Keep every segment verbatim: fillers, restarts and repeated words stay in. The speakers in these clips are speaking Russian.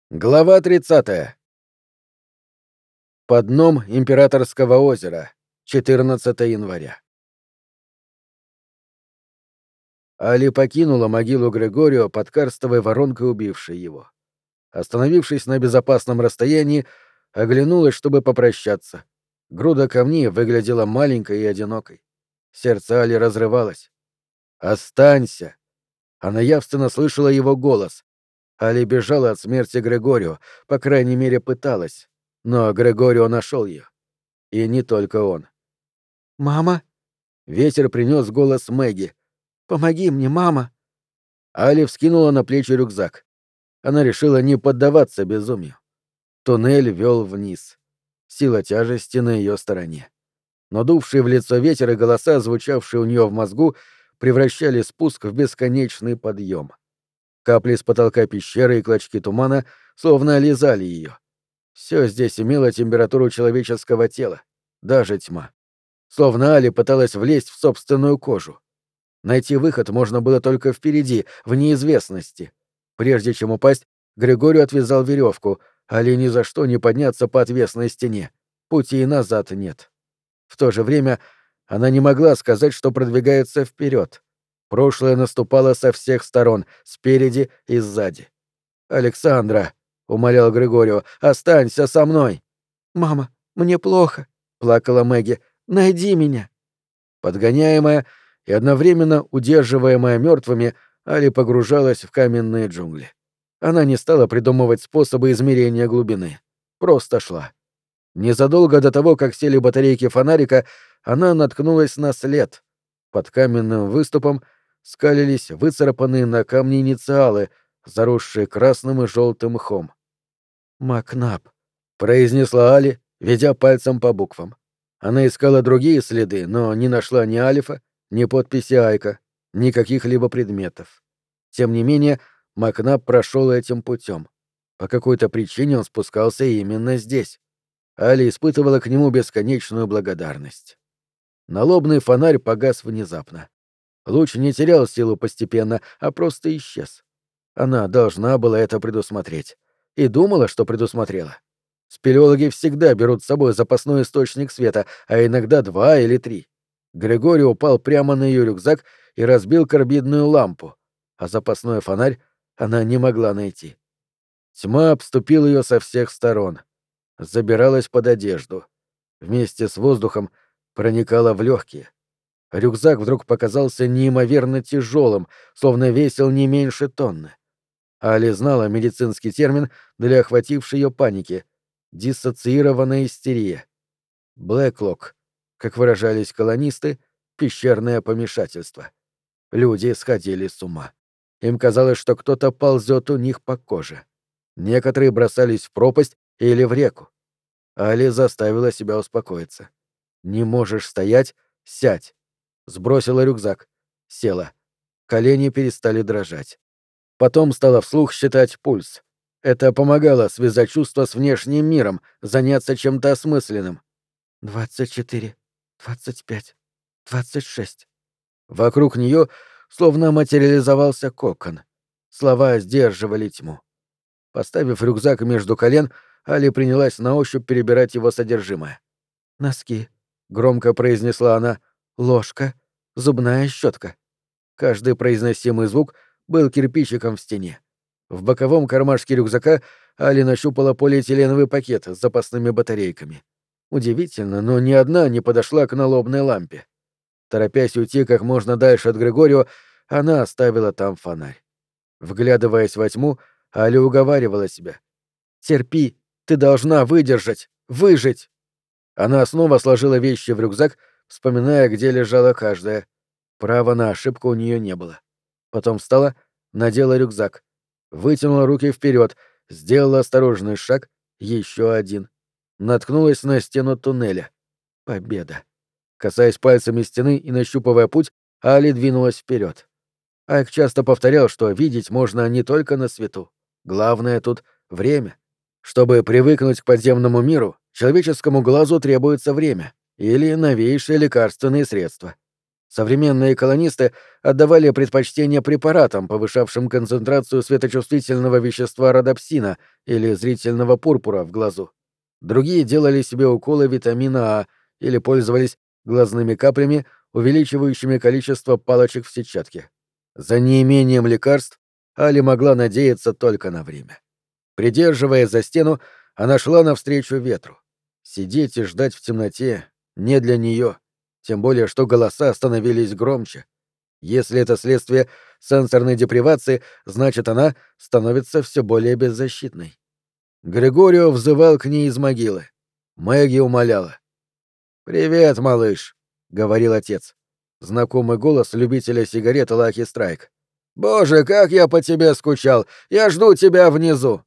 Глава тридцатая. Под дном Императорского озера. четырнадцатого января. Али покинула могилу Грегорио под карстовой воронкой, убившей его. Остановившись на безопасном расстоянии, оглянулась, чтобы попрощаться. Груда камней выглядела маленькой и одинокой. Сердце Али разрывалось. «Останься!» Она явственно слышала его голос. Али бежала от смерти Грегорио, по крайней мере, пыталась. Но Грегорио нашел ее. И не только он. «Мама?» Ветер принес голос Мэгги. «Помоги мне, мама!» Али вскинула на плечи рюкзак. Она решила не поддаваться безумию. Туннель вел вниз. Сила тяжести на ее стороне. Но дувшие в лицо ветер и голоса, звучавшие у нее в мозгу, превращали спуск в бесконечный подъем. Капли с потолка пещеры и клочки тумана словно лизали ее. Все здесь имело температуру человеческого тела, даже тьма. Словно Али пыталась влезть в собственную кожу. Найти выход можно было только впереди, в неизвестности. Прежде чем упасть, Григорий отвязал веревку, Али ни за что не подняться по отвесной стене. Пути и назад нет. В то же время она не могла сказать, что продвигается вперед. Прошлое наступало со всех сторон, спереди и сзади. «Александра», — умолял Григорио, — «останься со мной». «Мама, мне плохо», — плакала Мэгги. «Найди меня». Подгоняемая и одновременно удерживаемая мертвыми, Али погружалась в каменные джунгли. Она не стала придумывать способы измерения глубины. Просто шла. Незадолго до того, как сели батарейки фонарика, она наткнулась на след. Под каменным выступом скалились выцарапанные на камне инициалы, заросшие красным и желтым мхом. «Макнаб», — произнесла Али, ведя пальцем по буквам. Она искала другие следы, но не нашла ни алифа, ни подписи Айка, ни каких-либо предметов. Тем не менее, Макнаб прошел этим путем. По какой-то причине он спускался именно здесь. Али испытывала к нему бесконечную благодарность. Налобный фонарь погас внезапно. Луч не терял силу постепенно, а просто исчез. Она должна была это предусмотреть. И думала, что предусмотрела. Спелеологи всегда берут с собой запасной источник света, а иногда два или три. Григорий упал прямо на ее рюкзак и разбил карбидную лампу, а запасной фонарь она не могла найти. Тьма обступила ее со всех сторон. Забиралась под одежду. Вместе с воздухом проникала в легкие. Рюкзак вдруг показался неимоверно тяжелым, словно весил не меньше тонны. Али знала медицинский термин для охватившей ее паники — диссоциированная истерия. Блэклок, как выражались колонисты, пещерное помешательство. Люди сходили с ума. Им казалось, что кто-то ползет у них по коже. Некоторые бросались в пропасть или в реку. Али заставила себя успокоиться. «Не можешь стоять? Сядь!» Сбросила рюкзак. Села. Колени перестали дрожать. Потом стала вслух считать пульс. Это помогало связать чувства с внешним миром, заняться чем-то осмысленным. «Двадцать четыре, двадцать пять, двадцать шесть». Вокруг нее словно материализовался кокон. Слова сдерживали тьму. Поставив рюкзак между колен, Али принялась на ощупь перебирать его содержимое. «Носки», — громко произнесла она. «ложка, зубная щетка». Каждый произносимый звук был кирпичиком в стене. В боковом кармашке рюкзака Али нащупала полиэтиленовый пакет с запасными батарейками. Удивительно, но ни одна не подошла к налобной лампе. Торопясь уйти как можно дальше от Григорио, она оставила там фонарь. Вглядываясь во тьму, Али уговаривала себя. «Терпи, ты должна выдержать, выжить!» Она снова сложила вещи в рюкзак, вспоминая, где лежала каждая. Права на ошибку у нее не было. Потом встала, надела рюкзак, вытянула руки вперед, сделала осторожный шаг, еще один. Наткнулась на стену туннеля. Победа. Касаясь пальцами стены и нащупывая путь, Али двинулась вперед. Айк часто повторял, что видеть можно не только на свету. Главное тут — время. Чтобы привыкнуть к подземному миру, человеческому глазу требуется время или новейшие лекарственные средства. Современные колонисты отдавали предпочтение препаратам, повышавшим концентрацию светочувствительного вещества родопсина или зрительного пурпура в глазу. Другие делали себе уколы витамина А или пользовались глазными каплями, увеличивающими количество палочек в сетчатке. За неимением лекарств Али могла надеяться только на время. Придерживаясь за стену, она шла навстречу ветру. Сидеть и ждать в темноте не для нее, тем более что голоса становились громче. Если это следствие сенсорной депривации, значит, она становится все более беззащитной. Григорио взывал к ней из могилы. Мэгги умоляла. «Привет, малыш», — говорил отец. Знакомый голос любителя сигарет Лаки Страйк. «Боже, как я по тебе скучал! Я жду тебя внизу!»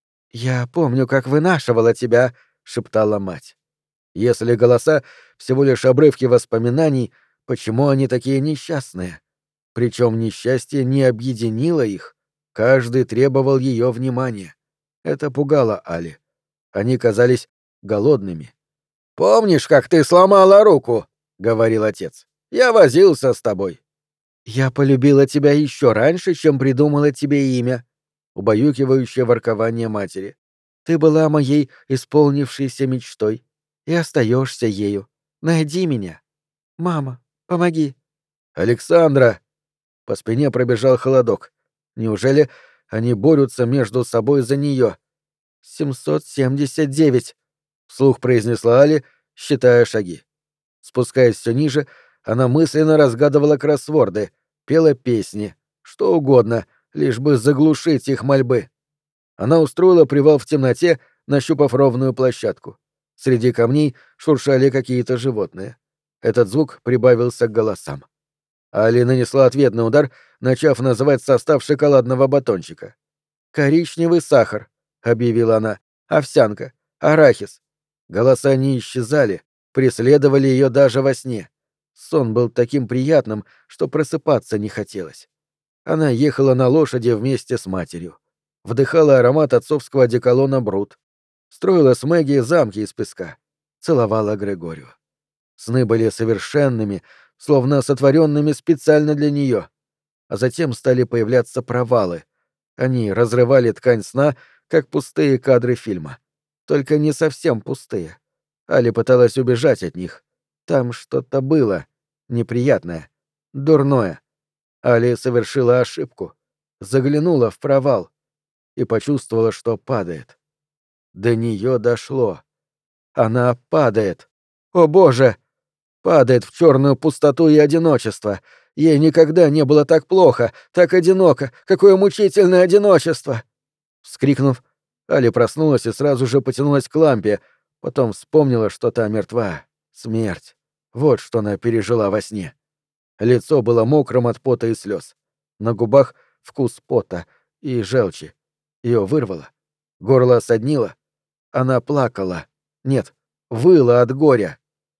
«Я помню, как вынашивала тебя», — шептала мать. Если голоса — всего лишь обрывки воспоминаний, почему они такие несчастные? Причем несчастье не объединило их, каждый требовал ее внимания. Это пугало Али. Они казались голодными. «Помнишь, как ты сломала руку?» — говорил отец. «Я возился с тобой». «Я полюбила тебя еще раньше, чем придумала тебе имя», — убаюкивающее воркование матери. «Ты была моей исполнившейся мечтой и остаешься ею. Найди меня. Мама, помоги». «Александра!» По спине пробежал холодок. Неужели они борются между собой за нее? «семьсот семьдесят девять», — вслух произнесла Али, считая шаги. Спускаясь все ниже, она мысленно разгадывала кроссворды, пела песни, что угодно, лишь бы заглушить их мольбы. Она устроила привал в темноте, нащупав ровную площадку. Среди камней шуршали какие-то животные. Этот звук прибавился к голосам. Али нанесла ответный удар, начав называть состав шоколадного батончика. «Коричневый сахар», — объявила она, — «овсянка, арахис». Голоса не исчезали, преследовали ее даже во сне. Сон был таким приятным, что просыпаться не хотелось. Она ехала на лошади вместе с матерью. Вдыхала аромат отцовского одеколона Брут. Строила с Мэгги замки из песка. Целовала Григорию. Сны были совершенными, словно сотворенными специально для нее. А затем стали появляться провалы. Они разрывали ткань сна, как пустые кадры фильма. Только не совсем пустые. Али пыталась убежать от них. Там что-то было. Неприятное. Дурное. Али совершила ошибку. Заглянула в провал. И почувствовала, что падает. До нее дошло. Она падает. О боже! Падает в черную пустоту и одиночество. Ей никогда не было так плохо, так одиноко. Какое мучительное одиночество! Вскрикнув, Али проснулась и сразу же потянулась к лампе. Потом вспомнила, что та мертва. Смерть. Вот что она пережила во сне. Лицо было мокрым от пота и слез. На губах вкус пота и желчи. Ее вырвало. Горло соднило. Она плакала. Нет, выла от горя.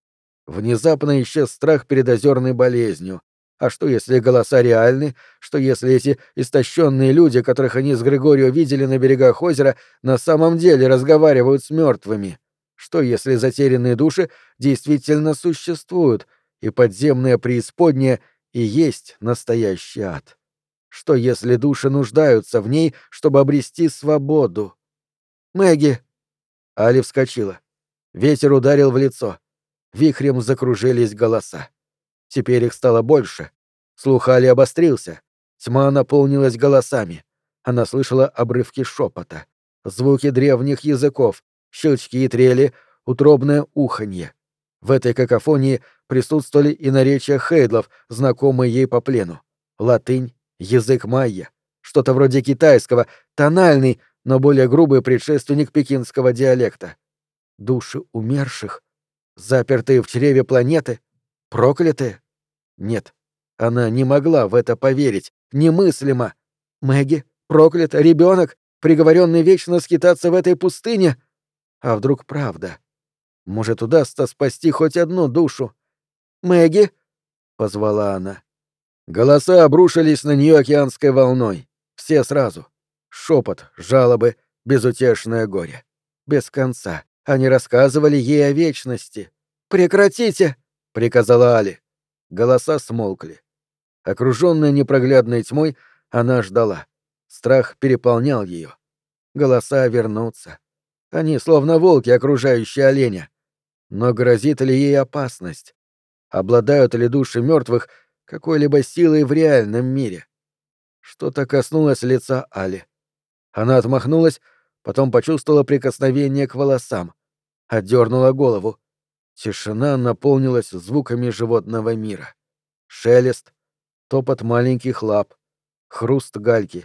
Внезапно исчез страх перед озерной болезнью. А что, если голоса реальны? Что, если эти истощенные люди, которых они с Григорио видели на берегах озера, на самом деле разговаривают с мертвыми? Что, если затерянные души действительно существуют, и подземная преисподняя и есть настоящий ад? Что, если души нуждаются в ней, чтобы обрести свободу? «Мэгги!» Али вскочила. Ветер ударил в лицо. Вихрем закружились голоса. Теперь их стало больше. Слух Али обострился. Тьма наполнилась голосами. Она слышала обрывки шепота, звуки древних языков, щелчки и трели, утробное уханье. В этой какофонии присутствовали и наречия хейдлов, знакомые ей по плену. Латынь, язык майя, что-то вроде китайского, тональный, но более грубый предшественник пекинского диалекта. Души умерших, запертые в чреве планеты, проклятые? Нет, она не могла в это поверить, немыслимо. Мэгги, проклята, ребенок, приговоренный вечно скитаться в этой пустыне? А вдруг правда? Может, удастся спасти хоть одну душу? «Мэгги!» — позвала она. Голоса обрушились на нее океанской волной. Все сразу. Шепот, жалобы, безутешное горе. Без конца. Они рассказывали ей о вечности. «Прекратите!» — приказала Али. Голоса смолкли. Окруженная непроглядной тьмой, она ждала. Страх переполнял ее. Голоса вернутся. Они словно волки, окружающие оленя. Но грозит ли ей опасность? Обладают ли души мертвых какой-либо силой в реальном мире? Что-то коснулось лица Али. Она отмахнулась, потом почувствовала прикосновение к волосам. Отдернула голову. Тишина наполнилась звуками животного мира. Шелест, топот маленьких лап, хруст гальки.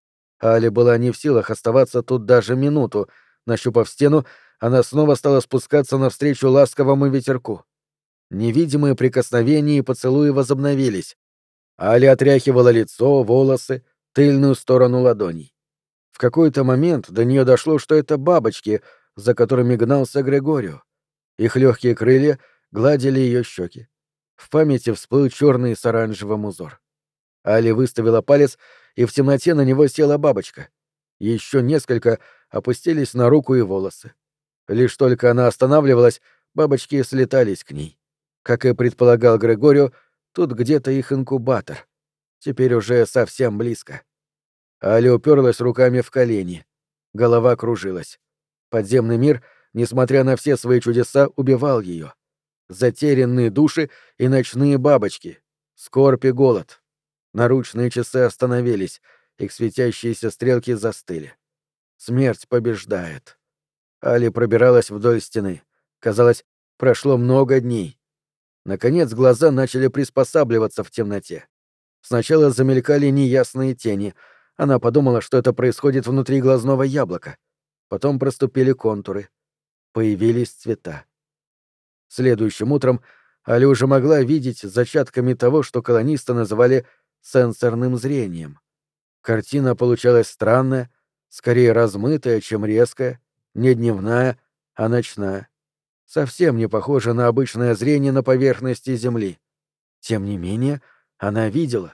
Али была не в силах оставаться тут даже минуту. Нащупав стену, она снова стала спускаться навстречу ласковому ветерку. Невидимые прикосновения и поцелуи возобновились. Али отряхивала лицо, волосы, тыльную сторону ладоней. В какой-то момент до нее дошло, что это бабочки, за которыми гнался Грегорио. Их легкие крылья гладили ее щеки. В памяти всплыл черный с оранжевым узор. Али выставила палец, и в темноте на него села бабочка. Еще несколько опустились на руку и волосы. Лишь только она останавливалась, бабочки слетались к ней. Как и предполагал Грегорио, тут где-то их инкубатор. Теперь уже совсем близко. Али уперлась руками в колени. Голова кружилась. Подземный мир, несмотря на все свои чудеса, убивал ее. Затерянные души и ночные бабочки. Скорбь и голод. Наручные часы остановились, их светящиеся стрелки застыли. Смерть побеждает. Али пробиралась вдоль стены. Казалось, прошло много дней. Наконец глаза начали приспосабливаться в темноте. Сначала замелькали неясные тени. Она подумала, что это происходит внутри глазного яблока. Потом проступили контуры. Появились цвета. Следующим утром Али уже могла видеть зачатками того, что колонисты называли сенсорным зрением. Картина получалась странная, скорее размытая, чем резкая, не дневная, а ночная. Совсем не похожа на обычное зрение на поверхности Земли. Тем не менее, она видела.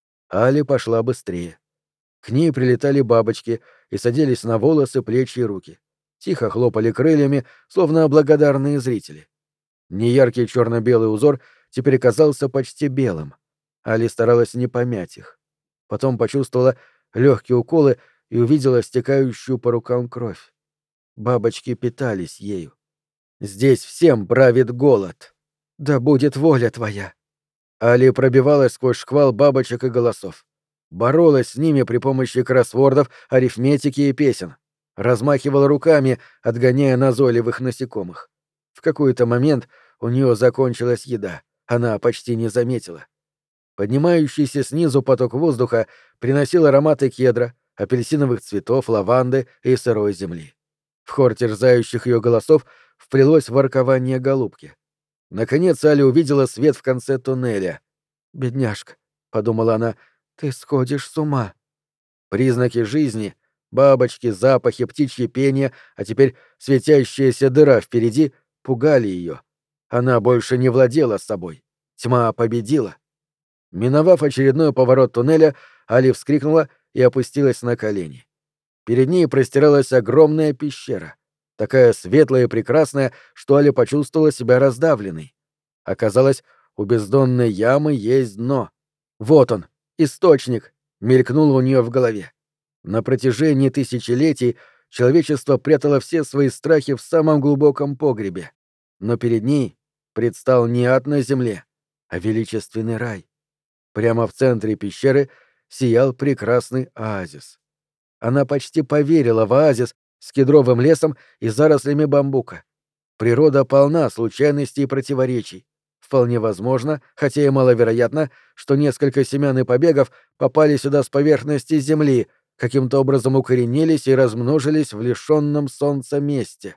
Али пошла быстрее. К ней прилетали бабочки и садились на волосы, плечи и руки. Тихо хлопали крыльями, словно благодарные зрители. Неяркий черно-белый узор теперь казался почти белым. Али старалась не помять их. Потом почувствовала легкие уколы и увидела стекающую по рукам кровь. Бабочки питались ею. Здесь всем правит голод. Да будет воля твоя. Али пробивалась сквозь шквал бабочек и голосов. Боролась с ними при помощи кроссвордов, арифметики и песен. Размахивала руками, отгоняя назойливых насекомых. В какой-то момент у нее закончилась еда. Она почти не заметила. Поднимающийся снизу поток воздуха приносил ароматы кедра, апельсиновых цветов, лаванды и сырой земли. В хор терзающих ее голосов вплелось воркование голубки. Наконец Али увидела свет в конце туннеля. «Бедняжка», — подумала она, — «ты сходишь с ума». Признаки жизни — бабочки, запахи, птичье пение, а теперь светящаяся дыра впереди — пугали ее. Она больше не владела собой. Тьма победила. Миновав очередной поворот туннеля, Али вскрикнула и опустилась на колени. Перед ней простиралась огромная пещера, такая светлая и прекрасная, что Али почувствовала себя раздавленной. Оказалось, у бездонной ямы есть дно. Вот он, источник, мелькнуло у нее в голове. На протяжении тысячелетий человечество прятало все свои страхи в самом глубоком погребе. Но перед ней предстал не ад на земле, а величественный рай. Прямо в центре пещеры сиял прекрасный оазис. Она почти поверила в оазис с кедровым лесом и зарослями бамбука. Природа полна случайностей и противоречий. Вполне возможно, хотя и маловероятно, что несколько семян и побегов попали сюда с поверхности земли, каким-то образом укоренились и размножились в лишенном солнца месте.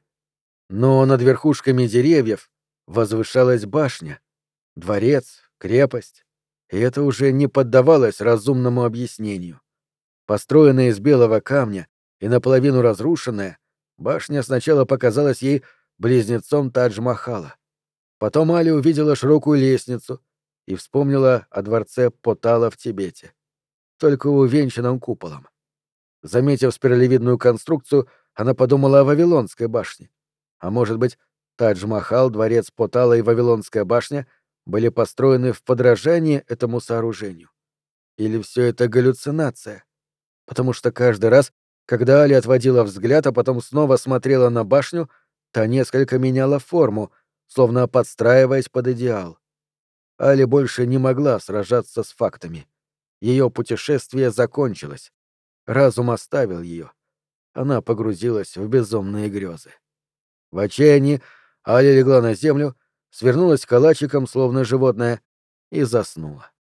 Но над верхушками деревьев возвышалась башня, дворец, крепость, и это уже не поддавалось разумному объяснению. Построенная из белого камня и наполовину разрушенная, башня сначала показалась ей близнецом Тадж-Махала. Потом Али увидела широкую лестницу и вспомнила о дворце Потала в Тибете, только увенчанном куполом. Заметив спиралевидную конструкцию, она подумала о Вавилонской башне. А может быть, Тадж-Махал, дворец Потала и Вавилонская башня были построены в подражание этому сооружению? Или все это галлюцинация? Потому что каждый раз, когда Али отводила взгляд, а потом снова смотрела на башню, та несколько меняла форму, словно подстраиваясь под идеал. Али больше не могла сражаться с фактами. Ее путешествие закончилось. Разум оставил ее. Она погрузилась в безумные грезы. В отчаянии Али легла на землю, свернулась калачиком, словно животное, и заснула.